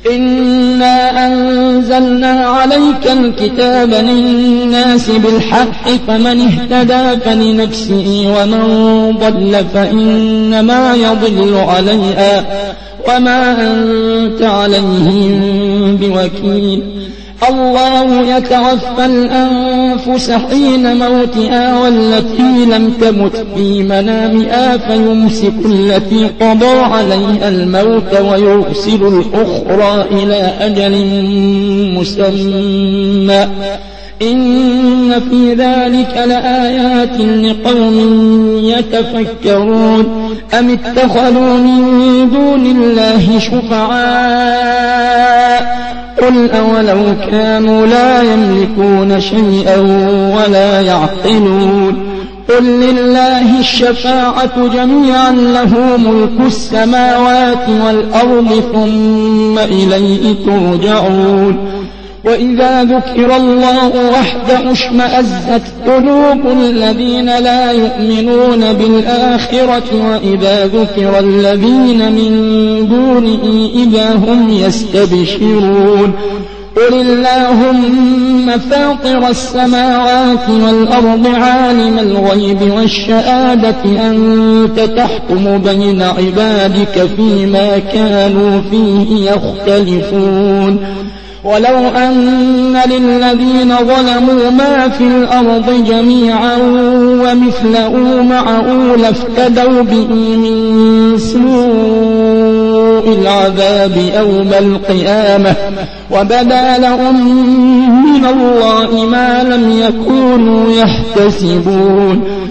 إنا أنزلنا عليك الكتاب للناس بالحق فمن اهتدى فلنفسه ومن ضل فإنما يضل عليها وما أنت عليهم بوكيل. الله يتوفى الأنفس حين موتها والتي لم تمت في منامها فيمسك التي قضى عليها الموت ويرسل الأخرى إلى أجل مسمى إن في ذلك لآيات لقوم يتفكرون. أم اتخذوا من دون الله شفعاء قل أولو كانوا لا يملكون شيئا ولا يعقلون قل لله الشفاعة جميعا له ملك السماوات والأرض ثم إليه ترجعون. وإذا ذكر الله وحده اشمأزت قلوب الذين لا يؤمنون بالآخرة وإذا ذكر الذين من دونه إذا هم يستبشرون. قل اللهم فاطر السماوات والأرض عالم الغيب والشهادة أنت تحكم بين عبادك فيما كانوا فيه يختلفون. ولو أن للذين ظلموا ما في الأرض جميعا ومثله معه لافتدوا به من سوء العذاب يوم القيامة وبدا لهم من الله ما لم يكونوا يحتسبون.